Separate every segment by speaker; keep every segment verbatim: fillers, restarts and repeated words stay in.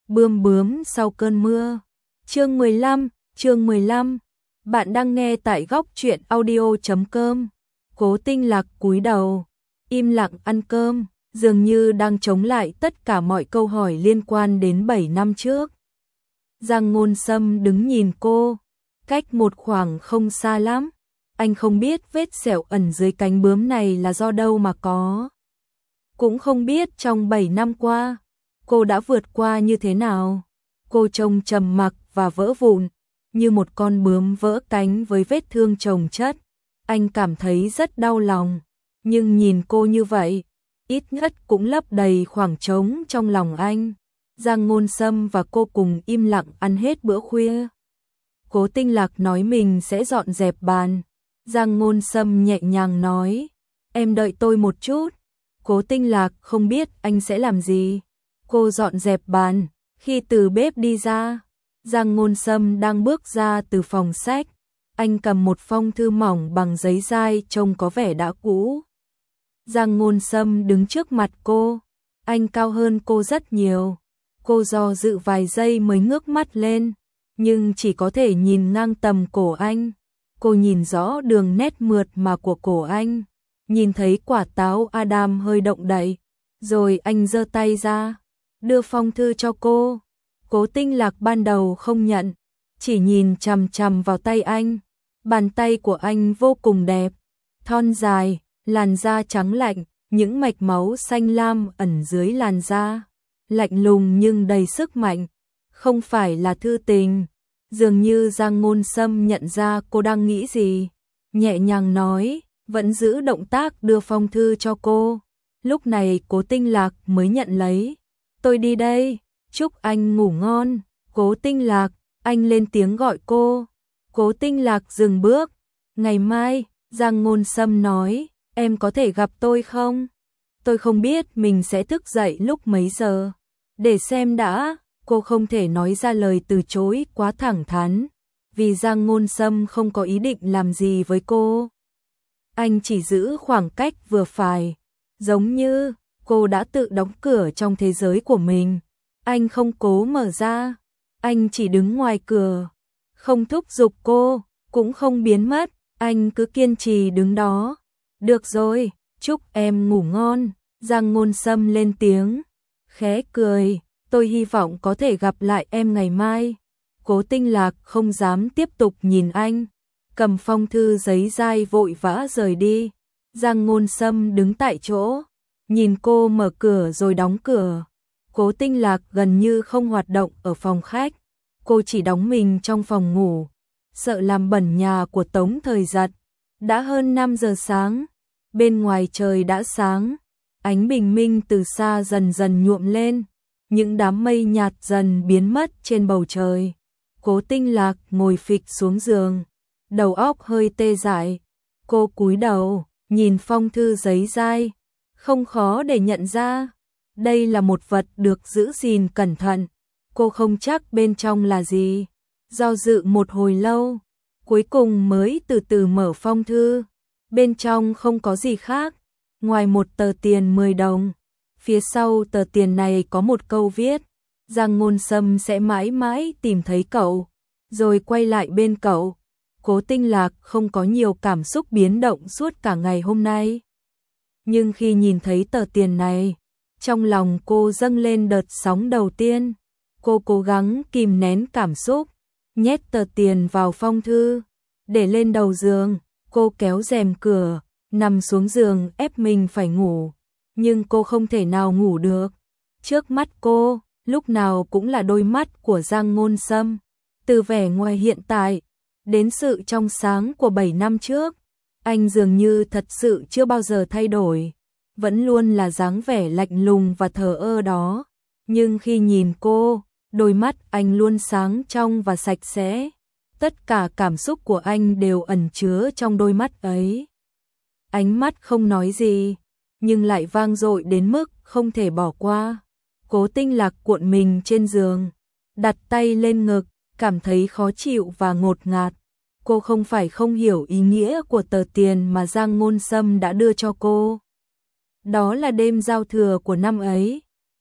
Speaker 1: Bươm bướm sau cơn mưa. Chương mười lăm, chương mười lăm. Bạn đang nghe tại góc truyện audio chấm com. Cố Tinh Lạc cúi đầu, im lặng ăn cơm, dường như đang chống lại tất cả mọi câu hỏi liên quan đến bảy năm trước. Giang Ngôn Sâm đứng nhìn cô, cách một khoảng không xa lắm. Anh không biết vết sẹo ẩn dưới cánh bướm này là do đâu mà có. Cũng không biết trong bảy năm qua, cô đã vượt qua như thế nào. Cô trông trầm mặc và vỡ vụn, như một con bướm vỡ cánh với vết thương chồng chất. Anh cảm thấy rất đau lòng, nhưng nhìn cô như vậy, ít nhất cũng lấp đầy khoảng trống trong lòng anh. Giang Ngôn Sâm và cô cùng im lặng ăn hết bữa khuya. Cố Tinh Lạc nói mình sẽ dọn dẹp bàn. Giang Ngôn Sâm nhẹ nhàng nói, em đợi tôi một chút. Cố Tinh Lạc không biết anh sẽ làm gì. Cô dọn dẹp bàn, khi từ bếp đi ra, Giang Ngôn Sâm đang bước ra từ phòng sách. Anh cầm một phong thư mỏng bằng giấy dai trông có vẻ đã cũ. Giang Ngôn Sâm đứng trước mặt cô, anh cao hơn cô rất nhiều. Cô do dự vài giây mới ngước mắt lên, nhưng chỉ có thể nhìn ngang tầm cổ anh. Cô nhìn rõ đường nét mượt mà của cổ anh, nhìn thấy quả táo Adam hơi động đậy, rồi anh giơ tay ra, đưa phong thư cho cô. Cố Tinh Lạc ban đầu không nhận, chỉ nhìn chằm chằm vào tay anh. Bàn tay của anh vô cùng đẹp, thon dài, làn da trắng lạnh, những mạch máu xanh lam ẩn dưới làn da, lạnh lùng nhưng đầy sức mạnh, không phải là thư tình. Dường như Giang Ngôn Sâm nhận ra cô đang nghĩ gì, nhẹ nhàng nói, vẫn giữ động tác đưa phong thư cho cô. Lúc này Cố Tinh Lạc mới nhận lấy. Tôi đi đây, chúc anh ngủ ngon. Cố Tinh Lạc, anh lên tiếng gọi cô. Cố Tinh Lạc dừng bước. Ngày mai, Giang Ngôn Sâm nói, em có thể gặp tôi không? Tôi không biết mình sẽ thức dậy lúc mấy giờ. Để xem đã. Cô không thể nói ra lời từ chối quá thẳng thắn, vì Giang Ngôn Sâm không có ý định làm gì với cô. Anh chỉ giữ khoảng cách vừa phải, giống như cô đã tự đóng cửa trong thế giới của mình. Anh không cố mở ra, anh chỉ đứng ngoài cửa, không thúc giục cô, cũng không biến mất, anh cứ kiên trì đứng đó. Được rồi, chúc em ngủ ngon. Giang Ngôn Sâm lên tiếng, khẽ cười. Tôi hy vọng có thể gặp lại em ngày mai. Cố Tinh Lạc không dám tiếp tục nhìn anh, cầm phong thư giấy dai vội vã rời đi. Giang Ngôn Sâm đứng tại chỗ, nhìn cô mở cửa rồi đóng cửa. Cố Tinh Lạc gần như không hoạt động ở phòng khách, cô chỉ đóng mình trong phòng ngủ, sợ làm bẩn nhà của Tống Thời Giật. Đã hơn năm giờ sáng, bên ngoài trời đã sáng, ánh bình minh từ xa dần dần nhuộm lên. Những đám mây nhạt dần biến mất trên bầu trời. Cố Tinh Lạc ngồi phịch xuống giường, đầu óc hơi tê dại. Cô cúi đầu, nhìn phong thư giấy dai, không khó để nhận ra. Đây là một vật được giữ gìn cẩn thận. Cô không chắc bên trong là gì. Do dự một hồi lâu, cuối cùng mới từ từ mở phong thư. Bên trong không có gì khác, ngoài một tờ tiền mười đồng. Phía sau tờ tiền này có một câu viết, Giang Ngôn Sâm sẽ mãi mãi tìm thấy cậu, rồi quay lại bên cậu. Cố Tinh Lạc không có nhiều cảm xúc biến động suốt cả ngày hôm nay. Nhưng khi nhìn thấy tờ tiền này, trong lòng cô dâng lên đợt sóng đầu tiên. Cô cố gắng kìm nén cảm xúc, nhét tờ tiền vào phong thư, để lên đầu giường. Cô kéo rèm cửa, nằm xuống giường ép mình phải ngủ. Nhưng cô không thể nào ngủ được. Trước mắt cô, lúc nào cũng là đôi mắt của Giang Ngôn Sâm. Từ vẻ ngoài hiện tại, đến sự trong sáng của bảy năm trước, anh dường như thật sự chưa bao giờ thay đổi. Vẫn luôn là dáng vẻ lạnh lùng và thờ ơ đó. Nhưng khi nhìn cô, đôi mắt anh luôn sáng trong và sạch sẽ. Tất cả cảm xúc của anh đều ẩn chứa trong đôi mắt ấy. Ánh mắt không nói gì, nhưng lại vang dội đến mức không thể bỏ qua. Cố Tinh Lạc cuộn mình trên giường, đặt tay lên ngực, cảm thấy khó chịu và ngột ngạt. Cô không phải không hiểu ý nghĩa của tờ tiền mà Giang Ngôn Sâm đã đưa cho cô. Đó là đêm giao thừa của năm ấy,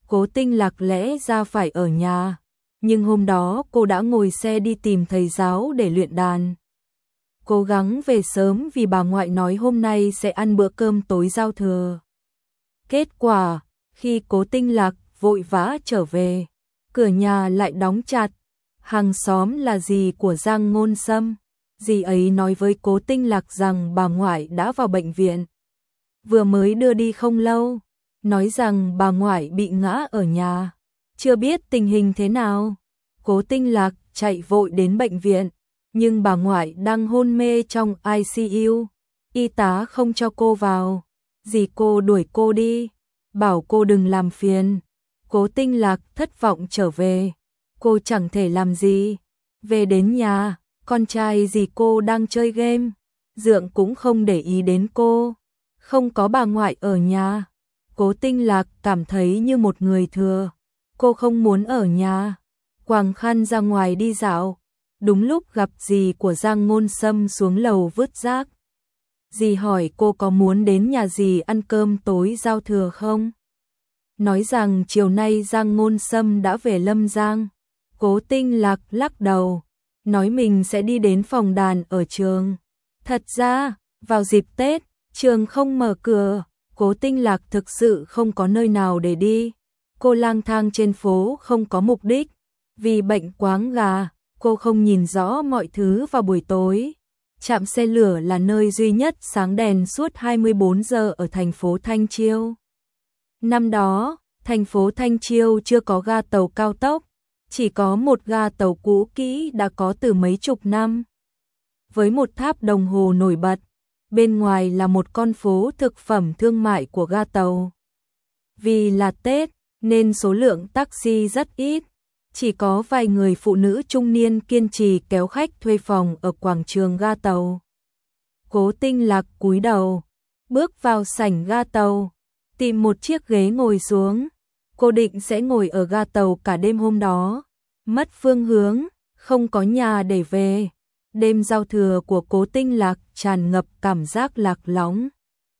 Speaker 1: Cố Tinh Lạc lẽ ra phải ở nhà, nhưng hôm đó cô đã ngồi xe đi tìm thầy giáo để luyện đàn. Cố gắng về sớm vì bà ngoại nói hôm nay sẽ ăn bữa cơm tối giao thừa. Kết quả, khi Cố Tinh Lạc vội vã trở về, cửa nhà lại đóng chặt. Hàng xóm là dì của Giang Ngôn Sâm. Dì ấy nói với Cố Tinh Lạc rằng bà ngoại đã vào bệnh viện. Vừa mới đưa đi không lâu, nói rằng bà ngoại bị ngã ở nhà, chưa biết tình hình thế nào. Cố Tinh Lạc chạy vội đến bệnh viện, nhưng bà ngoại đang hôn mê trong i xê u, y tá không cho cô vào. Dì cô đuổi cô đi, bảo cô đừng làm phiền. Cố Tinh Lạc thất vọng trở về, cô chẳng thể làm gì. Về đến nhà, con trai dì cô đang chơi game, Dượng cũng không để ý đến cô. Không có bà ngoại ở nhà, Cố Tinh Lạc cảm thấy như một người thừa. Cô không muốn ở nhà, quàng khăn ra ngoài đi dạo. Đúng lúc gặp dì của Giang Ngôn Sâm xuống lầu vứt rác. Dì hỏi cô có muốn đến nhà dì ăn cơm tối giao thừa không? Nói rằng chiều nay Giang Ngôn Sâm đã về Lâm Giang. Cố Tinh Lạc lắc đầu, nói mình sẽ đi đến phòng đàn ở trường. Thật ra, vào dịp Tết, trường không mở cửa, Cố Tinh Lạc thực sự không có nơi nào để đi. Cô lang thang trên phố không có mục đích, vì bệnh quáng gà, cô không nhìn rõ mọi thứ vào buổi tối. Trạm xe lửa là nơi duy nhất sáng đèn suốt hai mươi bốn giờ ở thành phố Thanh Chiêu. Năm đó, thành phố Thanh Chiêu chưa có ga tàu cao tốc, chỉ có một ga tàu cũ kỹ đã có từ mấy chục năm. Với một tháp đồng hồ nổi bật, bên ngoài là một con phố thực phẩm thương mại của ga tàu. Vì là Tết, nên số lượng taxi rất ít, chỉ có vài người phụ nữ trung niên kiên trì kéo khách thuê phòng ở quảng trường ga tàu. Cố Tinh Lạc cúi đầu, bước vào sảnh ga tàu, tìm một chiếc ghế ngồi xuống. Cô định sẽ ngồi ở ga tàu cả đêm hôm đó, mất phương hướng, không có nhà để về. Đêm giao thừa của Cố Tinh Lạc tràn ngập cảm giác lạc lõng.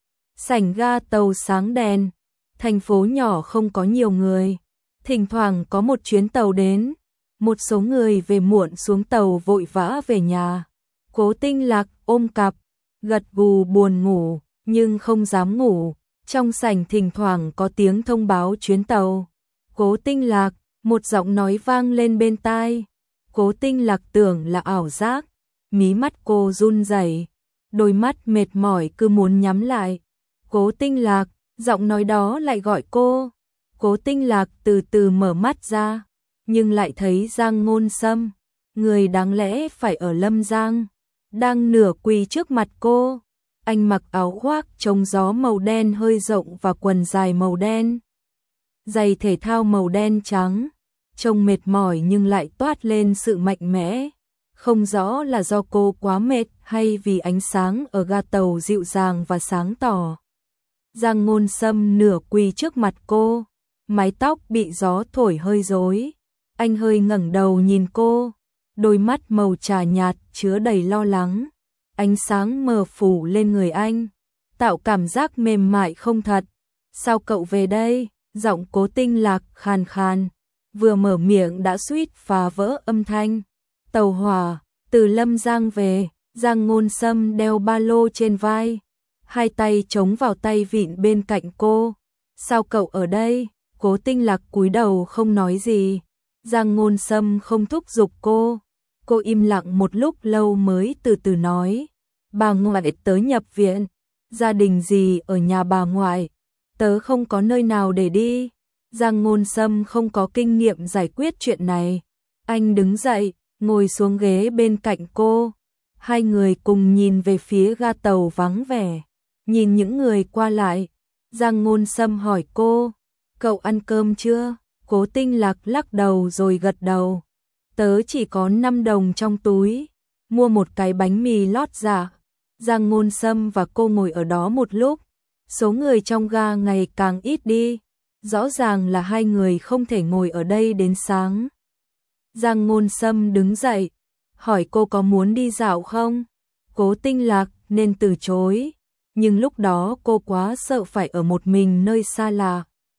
Speaker 1: Sảnh ga tàu sáng đèn, thành phố nhỏ không có nhiều người. Thỉnh thoảng có một chuyến tàu đến, một số người về muộn xuống tàu vội vã về nhà. Cố Tinh Lạc ôm cặp, gật gù buồn ngủ, nhưng không dám ngủ. Trong sảnh thỉnh thoảng có tiếng thông báo chuyến tàu. Cố Tinh Lạc, một giọng nói vang lên bên tai. Cố Tinh Lạc tưởng là ảo giác, mí mắt cô run rẩy, đôi mắt mệt mỏi cứ muốn nhắm lại. Cố Tinh Lạc, giọng nói đó lại gọi cô. Cố Tinh Lạc từ từ mở mắt ra, nhưng lại thấy Giang Ngôn Sâm, người đáng lẽ phải ở Lâm Giang, đang nửa quỳ trước mặt cô. Anh mặc áo khoác chống gió màu đen hơi rộng và quần dài màu đen, giày thể thao màu đen trắng, trông mệt mỏi nhưng lại toát lên sự mạnh mẽ. Không rõ là do cô quá mệt hay vì ánh sáng ở ga tàu dịu dàng và sáng tỏ. Giang Ngôn Sâm nửa quỳ trước mặt cô, mái tóc bị gió thổi hơi rối. Anh hơi ngẩng đầu nhìn cô, đôi mắt màu trà nhạt chứa đầy lo lắng. Ánh sáng mờ phủ lên người anh, tạo cảm giác mềm mại không thật. Sao cậu về đây? Giọng Cố Tinh Lạc khàn khàn, vừa mở miệng đã suýt phá vỡ âm thanh. Tàu hỏa, từ Lâm Giang về. Giang Ngôn Sâm đeo ba lô trên vai, hai tay chống vào tay vịn bên cạnh cô. Sao cậu ở đây? Cố Tinh Lạc cúi đầu không nói gì. Giang Ngôn Sâm không thúc giục cô. Cô im lặng một lúc lâu mới từ từ nói. Bà ngoại tớ nhập viện. Gia đình gì ở nhà bà ngoại? Tớ không có nơi nào để đi. Giang Ngôn Sâm không có kinh nghiệm giải quyết chuyện này. Anh đứng dậy, ngồi xuống ghế bên cạnh cô. Hai người cùng nhìn về phía ga tàu vắng vẻ, nhìn những người qua lại. Giang Ngôn Sâm hỏi cô, cậu ăn cơm chưa? Cố Tinh Lạc lắc đầu rồi gật đầu. Tớ chỉ có năm đồng trong túi, mua một cái bánh mì lót dạ. Giang Ngôn Sâm và cô ngồi ở đó một lúc. Số người trong ga ngày càng ít đi, rõ ràng là hai người không thể ngồi ở đây đến sáng. Giang Ngôn Sâm đứng dậy, hỏi cô có muốn đi dạo không? Cố Tinh Lạc nên từ chối, nhưng lúc đó cô quá sợ phải ở một mình nơi xa lạ.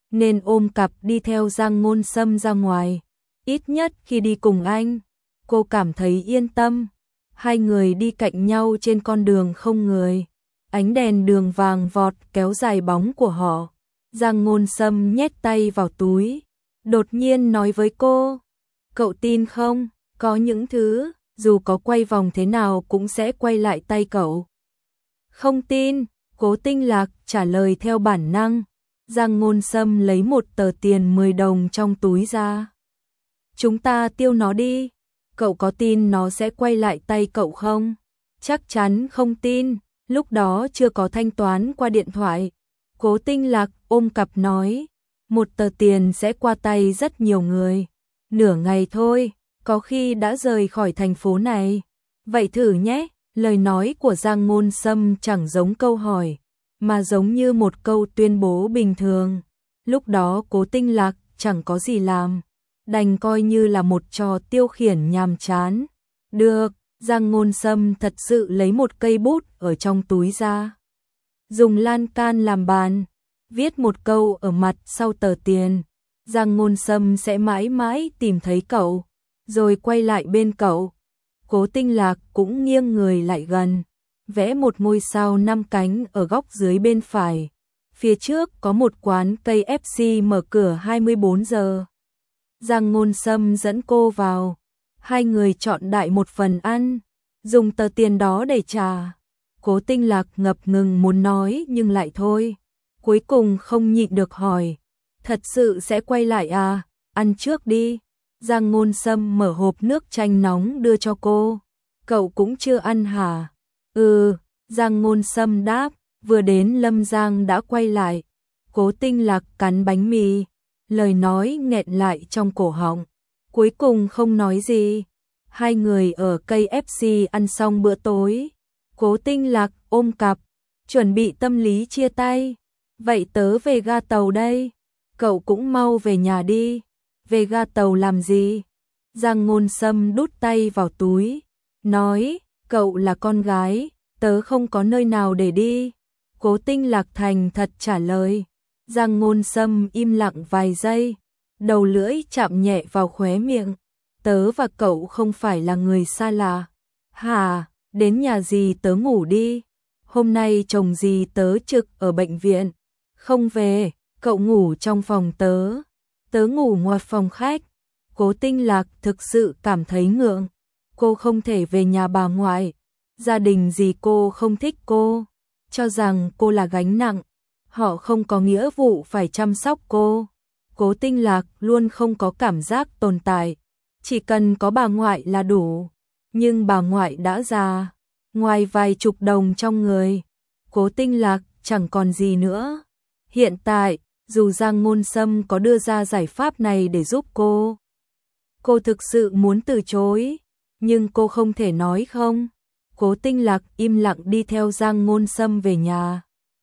Speaker 1: nên ôm cặp đi theo Giang Ngôn Sâm ra ngoài. Ít nhất khi đi cùng anh, cô cảm thấy yên tâm. Hai người đi cạnh nhau trên con đường không người. Ánh đèn đường vàng vọt kéo dài bóng của họ. Giang Ngôn Sâm nhét tay vào túi, đột nhiên nói với cô, cậu tin không, có những thứ, dù có quay vòng thế nào cũng sẽ quay lại tay cậu. Không tin, Cố Tinh Lạc trả lời theo bản năng. Giang Ngôn Sâm lấy một tờ tiền mười đồng trong túi ra. Chúng ta tiêu nó đi, cậu có tin nó sẽ quay lại tay cậu không? Chắc chắn không tin, lúc đó chưa có thanh toán qua điện thoại. Cố Tinh Lạc ôm cặp nói, một tờ tiền sẽ qua tay rất nhiều người. Nửa ngày thôi, có khi đã rời khỏi thành phố này. Vậy thử nhé, lời nói của Giang Ngôn Sâm chẳng giống câu hỏi, mà giống như một câu tuyên bố bình thường. Lúc đó Cố Tinh Lạc chẳng có gì làm, đành coi như là một trò tiêu khiển nhàm chán. Được, Giang Ngôn Sâm thật sự lấy một cây bút ở trong túi ra. Dùng lan can làm bàn, viết một câu ở mặt sau tờ tiền. Giang Ngôn Sâm sẽ mãi mãi tìm thấy cậu, rồi quay lại bên cậu. Cố Tinh Lạc cũng nghiêng người lại gần, vẽ một ngôi sao năm cánh ở góc dưới bên phải. Phía trước có một quán cây ép xê mở cửa hai mươi bốn giờ. Giang Ngôn Sâm dẫn cô vào, hai người chọn đại một phần ăn, dùng tờ tiền đó để trả. Cố Tinh Lạc ngập ngừng muốn nói nhưng lại thôi, cuối cùng không nhịn được hỏi, thật sự sẽ quay lại à, ăn trước đi. Giang Ngôn Sâm mở hộp nước chanh nóng đưa cho cô, cậu cũng chưa ăn hả? Ừ, Giang Ngôn Sâm đáp, vừa đến Lâm Giang đã quay lại. Cố Tinh Lạc cắn bánh mì, lời nói nghẹn lại trong cổ họng, cuối cùng không nói gì. Hai người ở cây ép xê ăn xong bữa tối, Cố Tinh Lạc ôm cặp, chuẩn bị tâm lý chia tay. Vậy tớ về ga tàu đây, cậu cũng mau về nhà đi. Về ga tàu làm gì? Giang Ngôn Sâm đút tay vào túi, nói, cậu là con gái, tớ không có nơi nào để đi. Cố Tinh Lạc thành thật trả lời. Giang Ngôn Sâm im lặng vài giây, đầu lưỡi chạm nhẹ vào khóe miệng. Tớ và cậu không phải là người xa lạ. Hả, đến nhà dì tớ ngủ đi. Hôm nay chồng dì tớ trực ở bệnh viện. Không về, cậu ngủ trong phòng tớ. Tớ ngủ ngoài phòng khách. Cố Tinh Lạc thực sự cảm thấy ngượng. Cô không thể về nhà bà ngoại. Gia đình dì cô không thích cô, cho rằng cô là gánh nặng. Họ không có nghĩa vụ phải chăm sóc cô. Cố Tinh Lạc luôn không có cảm giác tồn tại. Chỉ cần có bà ngoại là đủ. Nhưng bà ngoại đã già, ngoài vài chục đồng trong người, Cố Tinh Lạc chẳng còn gì nữa. Hiện tại, dù Giang Ngôn Sâm có đưa ra giải pháp này để giúp cô, cô thực sự muốn từ chối, nhưng cô không thể nói không. Cố Tinh Lạc im lặng đi theo Giang Ngôn Sâm về nhà.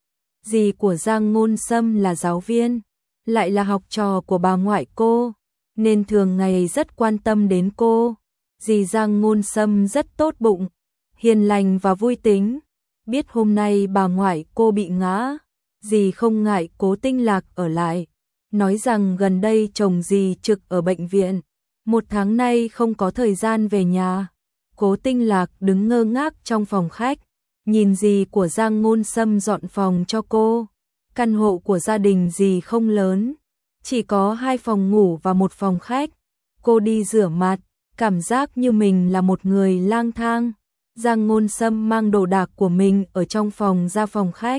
Speaker 1: Dì của Giang Ngôn Sâm là giáo viên, lại là học trò của bà ngoại cô, nên thường ngày rất quan tâm đến cô. Dì Giang Ngôn Sâm rất tốt bụng, hiền lành và vui tính. Biết hôm nay bà ngoại cô bị ngã, dì không ngại Cố Tinh Lạc ở lại, nói rằng gần đây chồng dì trực ở bệnh viện, một tháng nay không có thời gian về nhà. Cố Tinh Lạc đứng ngơ ngác trong phòng khách, nhìn dì của Giang Ngôn Sâm dọn phòng cho cô. Căn hộ của gia đình dì không lớn, chỉ có hai phòng ngủ và một phòng khách. Cô đi rửa mặt, cảm giác như mình là một người lang thang. Giang Ngôn Sâm mang đồ đạc của mình ở trong phòng ra phòng khách.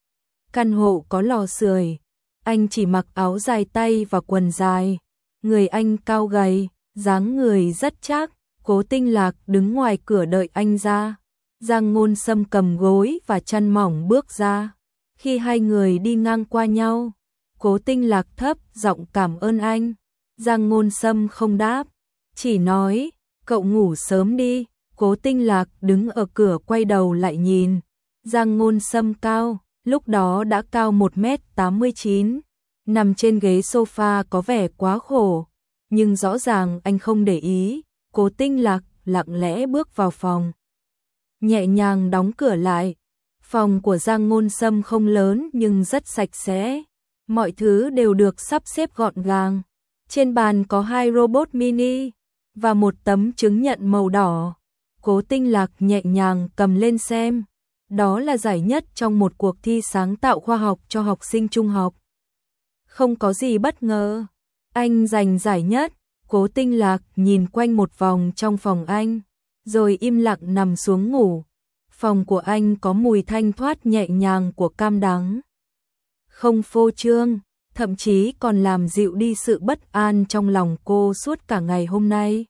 Speaker 1: Căn hộ có lò sưởi, anh chỉ mặc áo dài tay và quần dài. Người anh cao gầy, dáng người rất chắc. Cố Tinh Lạc đứng ngoài cửa đợi anh ra. Giang Ngôn Sâm cầm gối và chăn mỏng bước ra. Khi hai người đi ngang qua nhau, Cố Tinh Lạc thấp giọng cảm ơn anh. Giang Ngôn Sâm không đáp, chỉ nói, cậu ngủ sớm đi. Cố Tinh Lạc đứng ở cửa quay đầu lại nhìn. Giang Ngôn Sâm cao, lúc đó đã cao một mét tám mươi chín, nằm trên ghế sofa có vẻ quá khổ, nhưng rõ ràng anh không để ý. Cố Tinh Lạc lặng lẽ bước vào phòng, nhẹ nhàng đóng cửa lại. Phòng của Giang Ngôn Sâm không lớn nhưng rất sạch sẽ, Mọi thứ đều được sắp xếp gọn gàng. Trên bàn có hai robot mini và một tấm chứng nhận màu đỏ. Cố Tinh Lạc nhẹ nhàng cầm lên xem. Đó là giải nhất trong một cuộc thi sáng tạo khoa học cho học sinh trung học. Không có gì bất ngờ. Anh giành giải nhất. Cố Tinh Lạc nhìn quanh một vòng trong phòng anh, rồi im lặng nằm xuống ngủ. Phòng của anh có mùi thanh thoát nhẹ nhàng của cam đắng. Không phô trương, thậm chí còn làm dịu đi sự bất an trong lòng cô suốt cả ngày hôm nay.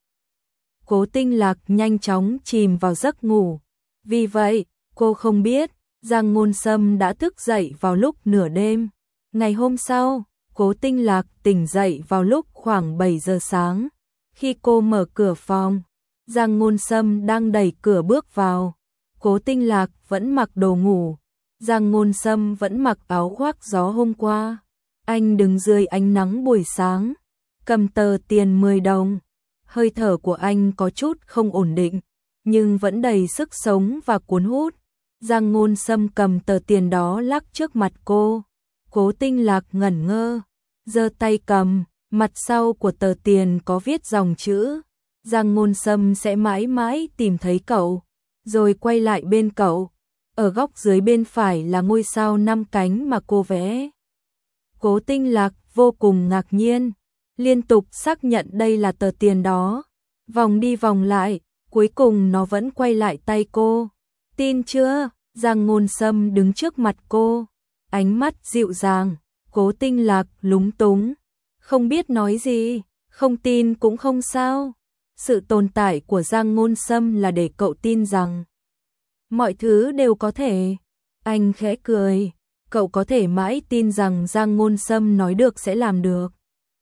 Speaker 1: Cố Tinh Lạc nhanh chóng chìm vào giấc ngủ. Vì vậy, cô không biết Giang Ngôn Sâm đã thức dậy vào lúc nửa đêm. Ngày hôm sau, Cố Tinh Lạc tỉnh dậy vào lúc khoảng bảy giờ sáng. Khi cô mở cửa phòng, Giang Ngôn Sâm đang đẩy cửa bước vào. Cố Tinh Lạc vẫn mặc đồ ngủ. Giang Ngôn Sâm vẫn mặc áo khoác gió hôm qua. Anh đứng dưới ánh nắng buổi sáng, cầm tờ tiền mười đồng. Hơi thở của anh có chút không ổn định, nhưng vẫn đầy sức sống và cuốn hút. Giang Ngôn Sâm cầm tờ tiền đó lắc trước mặt cô. Cố Tinh Lạc ngẩn ngơ, giơ tay cầm, mặt sau của tờ tiền có viết dòng chữ: Giang Ngôn Sâm sẽ mãi mãi tìm thấy cậu. Rồi quay lại bên cậu. Ở góc dưới bên phải là ngôi sao năm cánh mà cô vẽ. Cố Tinh Lạc vô cùng ngạc nhiên, liên tục xác nhận đây là tờ tiền đó. Vòng đi vòng lại, cuối cùng nó vẫn quay lại tay cô. Tin chưa? Giang Ngôn Sâm đứng trước mặt cô, ánh mắt dịu dàng. Cố Tinh Lạc lúng túng, không biết nói gì. Không tin cũng không sao. Sự tồn tại của Giang Ngôn Sâm là để cậu tin rằng mọi thứ đều có thể. Anh khẽ cười, cậu có thể mãi tin rằng Giang Ngôn Sâm nói được sẽ làm được.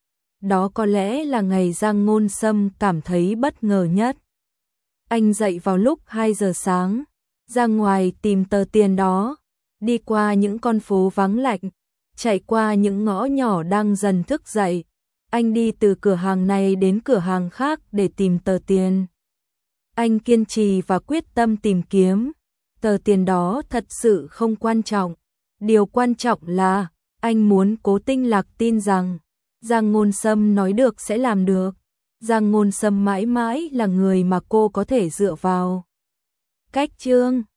Speaker 1: Đó có lẽ là ngày Giang Ngôn Sâm cảm thấy bất ngờ nhất. Anh dậy vào lúc hai giờ sáng, ra ngoài tìm tờ tiền đó, đi qua những con phố vắng lạnh, chạy qua những ngõ nhỏ đang dần thức dậy. Anh đi từ cửa hàng này đến cửa hàng khác để tìm tờ tiền. Anh kiên trì và quyết tâm tìm kiếm. Tờ tiền đó thật sự không quan trọng. Điều quan trọng là anh muốn Cố Tinh Lạc tin rằng Giang Ngôn Sâm nói được sẽ làm được. Giang Ngôn Sâm mãi mãi là người mà cô có thể dựa vào. Cách chương